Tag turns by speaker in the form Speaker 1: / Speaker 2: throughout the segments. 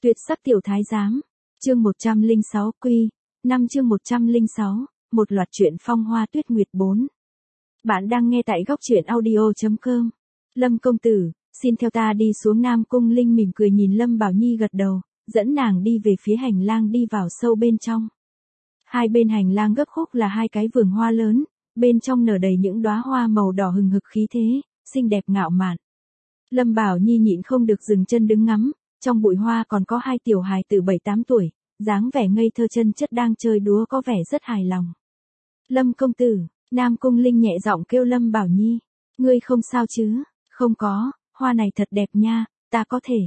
Speaker 1: Tuyệt sắc tiểu thái giám. Chương 106 quy. 5 chương 106. Một loạt truyện phong hoa tuyết nguyệt 4. Bạn đang nghe tại góc truyện audio.com. Lâm công tử, xin theo ta đi xuống Nam Cung Linh mỉm cười nhìn Lâm Bảo Nhi gật đầu, dẫn nàng đi về phía hành lang đi vào sâu bên trong. Hai bên hành lang gấp khúc là hai cái vườn hoa lớn, bên trong nở đầy những đóa hoa màu đỏ hừng hực khí thế, xinh đẹp ngạo mạn. Lâm Bảo Nhi nhịn không được dừng chân đứng ngắm, trong bụi hoa còn có hai tiểu hài từ 7-8 tuổi, dáng vẻ ngây thơ chân chất đang chơi đúa có vẻ rất hài lòng. Lâm công tử, Nam Cung Linh nhẹ giọng kêu Lâm Bảo Nhi, ngươi không sao chứ? Không có, hoa này thật đẹp nha, ta có thể.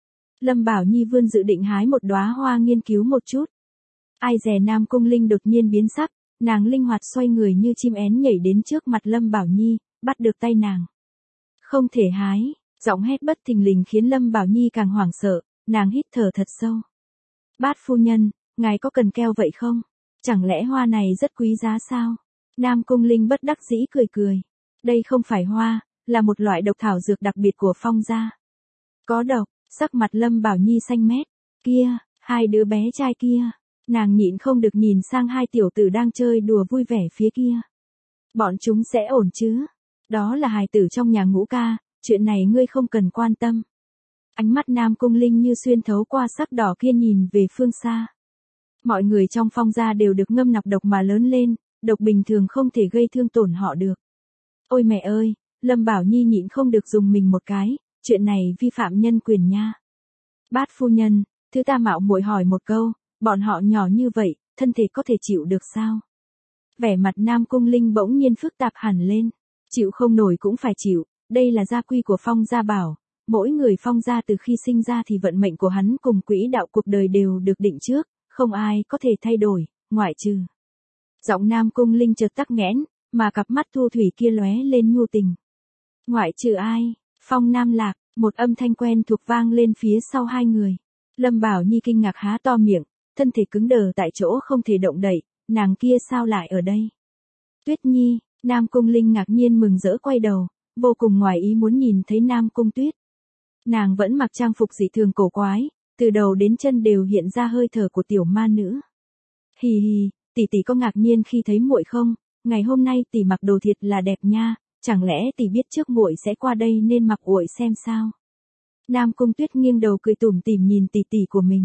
Speaker 1: Lâm Bảo Nhi vươn dự định hái một đóa hoa nghiên cứu một chút. Ai dè Nam Cung Linh đột nhiên biến sắc, nàng linh hoạt xoay người như chim én nhảy đến trước mặt Lâm Bảo Nhi, bắt được tay nàng. Không thể hái, giọng hét bất thình lình khiến Lâm Bảo Nhi càng hoảng sợ, nàng hít thở thật sâu. Bát phu nhân, ngài có cần keo vậy không? Chẳng lẽ hoa này rất quý giá sao? Nam Cung Linh bất đắc dĩ cười cười. Đây không phải hoa, là một loại độc thảo dược đặc biệt của Phong gia. Có độc, sắc mặt Lâm Bảo Nhi xanh mét. Kia, hai đứa bé trai kia. Nàng nhịn không được nhìn sang hai tiểu tử đang chơi đùa vui vẻ phía kia. Bọn chúng sẽ ổn chứ? Đó là hài tử trong nhà Ngũ ca, chuyện này ngươi không cần quan tâm. Ánh mắt Nam Cung Linh như xuyên thấu qua sắc đỏ kia nhìn về phương xa. Mọi người trong Phong gia đều được ngâm nọc độc mà lớn lên, độc bình thường không thể gây thương tổn họ được. Ôi mẹ ơi, Lâm Bảo Nhi nhịn không được dùng mình một cái, chuyện này vi phạm nhân quyền nha. Bát phu nhân, thứ ta mạo muội hỏi một câu, bọn họ nhỏ như vậy, thân thể có thể chịu được sao? Vẻ mặt Nam Cung Linh bỗng nhiên phức tạp hẳn lên, chịu không nổi cũng phải chịu, đây là gia quy của Phong gia bảo. Mỗi người Phong gia từ khi sinh ra thì vận mệnh của hắn cùng quỹ đạo cuộc đời đều được định trước, không ai có thể thay đổi, ngoại trừ. Giọng Nam Cung Linh chợt tắc nghẽn, mà cặp mắt thu thủy kia lóe lên nhu tình. Ngoại trừ ai? Phong Nam Lạc, một âm thanh quen thuộc vang lên phía sau hai người. Lâm Bảo Nhi kinh ngạc há to miệng, thân thể cứng đờ tại chỗ không thể động đậy, nàng kia sao lại ở đây? Tuyết Nhi, Nam Cung Linh ngạc nhiên mừng rỡ quay đầu, vô cùng ngoài ý muốn nhìn thấy Nam Cung Tuyết. Nàng vẫn mặc trang phục dị thường cổ quái, từ đầu đến chân đều hiện ra hơi thở của tiểu ma nữ. Hì hì, tỷ tỷ có ngạc nhiên khi thấy muội không? Ngày hôm nay tỷ mặc đồ thiệt là đẹp nha, chẳng lẽ tỷ biết trước muội sẽ qua đây nên mặc uội xem sao? Nam Cung Tuyết nghiêng đầu cười tủm tỉm nhìn tỷ tỷ của mình.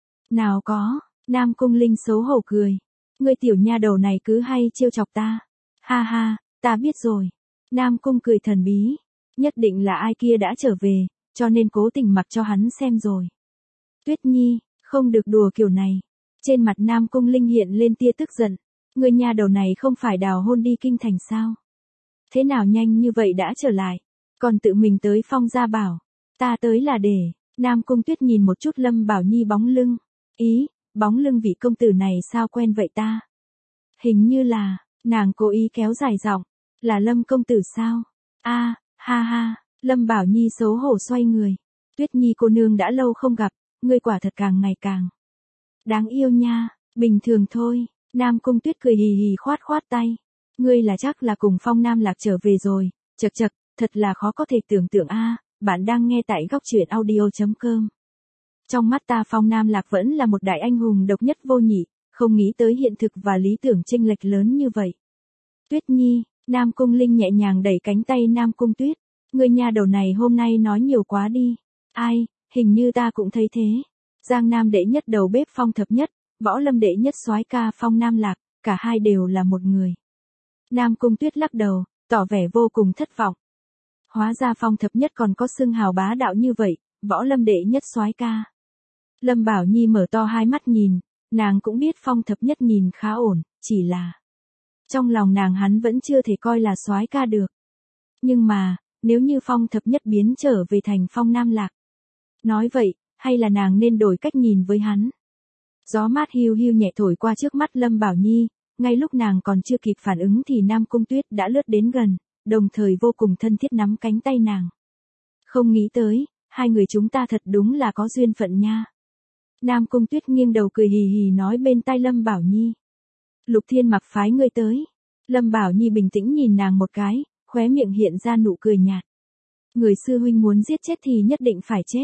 Speaker 1: Nào có, Nam Cung Linh xấu hổ cười. Ngươi tiểu nha đầu này cứ hay trêu chọc ta. Ha ha, ta biết rồi. Nam Cung cười thần bí. Nhất định là ai kia đã trở về, cho nên cố tình mặc cho hắn xem rồi. Tuyết Nhi, không được đùa kiểu này. Trên mặt Nam Cung Linh hiện lên tia tức giận. Người nhà đầu này không phải đào hôn đi kinh thành sao? Thế nào nhanh như vậy đã trở lại? Còn tự mình tới Phong gia bảo. Ta tới là để. Nam Cung Tuyết nhìn một chút Lâm Bảo Nhi bóng lưng. Ý, bóng lưng vị công tử này sao quen vậy ta? Hình như là, nàng cố ý kéo dài giọng. Là Lâm công tử sao? A, ha ha. Lâm Bảo Nhi xấu hổ xoay người. Tuyết Nhi cô nương đã lâu không gặp, ngươi quả thật càng ngày càng đáng yêu nha, bình thường thôi. Nam Cung Tuyết cười hì hì khoát khoát tay. Ngươi là chắc là cùng Phong Nam Lạc trở về rồi, chật chật, thật là khó có thể tưởng tượng a. Bạn đang nghe tại góc truyện audio.com. Trong mắt ta Phong Nam Lạc vẫn là một đại anh hùng độc nhất vô nhị, không nghĩ tới hiện thực và lý tưởng chênh lệch lớn như vậy. Tuyết Nhi, Nam Cung Linh nhẹ nhàng đẩy cánh tay Nam Cung Tuyết. Người nhà đầu này hôm nay nói nhiều quá đi. Ai, hình như ta cũng thấy thế. Giang Nam đệ nhất đầu bếp Phong thập nhất, Võ Lâm đệ nhất soái ca Phong Nam Lạc, cả hai đều là một người. Nam Cung Tuyết lắc đầu, tỏ vẻ vô cùng thất vọng. Hóa ra Phong thập nhất còn có xưng hào bá đạo như vậy, Võ Lâm đệ nhất soái ca. Lâm Bảo Nhi mở to hai mắt nhìn, nàng cũng biết Phong thập nhất nhìn khá ổn, chỉ là trong lòng nàng hắn vẫn chưa thể coi là soái ca được. Nhưng mà, nếu như Phong thập nhất biến trở về thành Phong Nam Lạc. Nói vậy, hay là nàng nên đổi cách nhìn với hắn? Gió mát hiu hiu nhẹ thổi qua trước mắt Lâm Bảo Nhi, ngay lúc nàng còn chưa kịp phản ứng thì Nam Cung Tuyết đã lướt đến gần, đồng thời vô cùng thân thiết nắm cánh tay nàng. Không nghĩ tới, hai người chúng ta thật đúng là có duyên phận nha. Nam Cung Tuyết nghiêng đầu cười hì hì nói bên tai Lâm Bảo Nhi. Lục Thiên Mặc phái ngươi tới. Lâm Bảo Nhi bình tĩnh nhìn nàng một cái, khóe miệng hiện ra nụ cười nhạt. Người sư huynh muốn giết chết thì nhất định phải chết.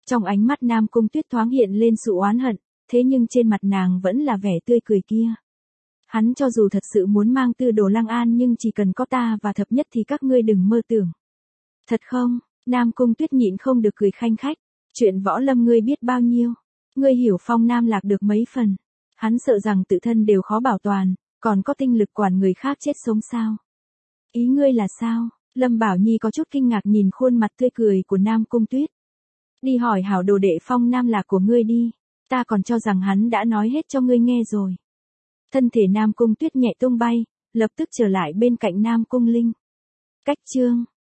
Speaker 1: Trong ánh mắt Nam Cung Tuyết thoáng hiện lên sự oán hận, thế nhưng trên mặt nàng vẫn là vẻ tươi cười kia. Hắn cho dù thật sự muốn mang Tư Đồ Lăng An nhưng chỉ cần có ta và thập nhất thì các ngươi đừng mơ tưởng. Thật không? Nam Cung Tuyết nhịn không được cười khanh khách. Chuyện võ lâm ngươi biết bao nhiêu? Ngươi hiểu Phong Nam Lạc được mấy phần? Hắn sợ rằng tự thân đều khó bảo toàn, còn có tinh lực quản người khác chết sống sao? Ý ngươi là sao? Lâm Bảo Nhi có chút kinh ngạc nhìn khuôn mặt tươi cười của Nam Cung Tuyết. Đi hỏi hảo đồ đệ Phong Nam Lạc của ngươi đi, ta còn cho rằng hắn đã nói hết cho ngươi nghe rồi. Thân thể Nam Cung Tuyết nhẹ tung bay, lập tức trở lại bên cạnh Nam Cung Linh. Cách chương